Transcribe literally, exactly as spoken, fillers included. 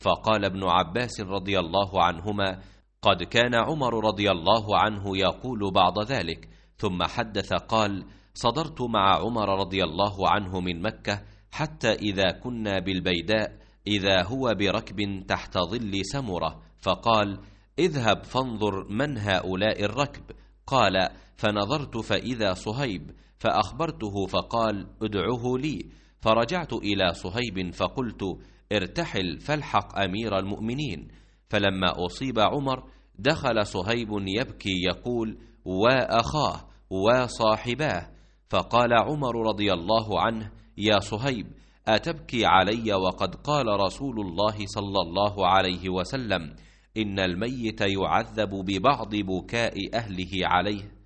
فقال ابن عباس رضي الله عنهما: قد كان عمر رضي الله عنه يقول بعض ذلك. ثم حدث قال: صدرت مع عمر رضي الله عنه من مكة حتى إذا كنا بالبيداء إذا هو بركب تحت ظل سمرة، فقال: اذهب فانظر من هؤلاء الركب. قال: فنظرت فإذا صهيب، فأخبرته فقال: ادعه لي. فرجعت إلى صهيب فقلت: ارتحل فالحق أمير المؤمنين. فلما أصيب عمر دخل صهيب يبكي يقول: وأخاه وصاحباه. فقال عمر رضي الله عنه: يا صهيب، أتبكي علي وقد قال رسول الله صلى الله عليه وسلم: إن الميت يعذب ببعض بكاء أهله عليه.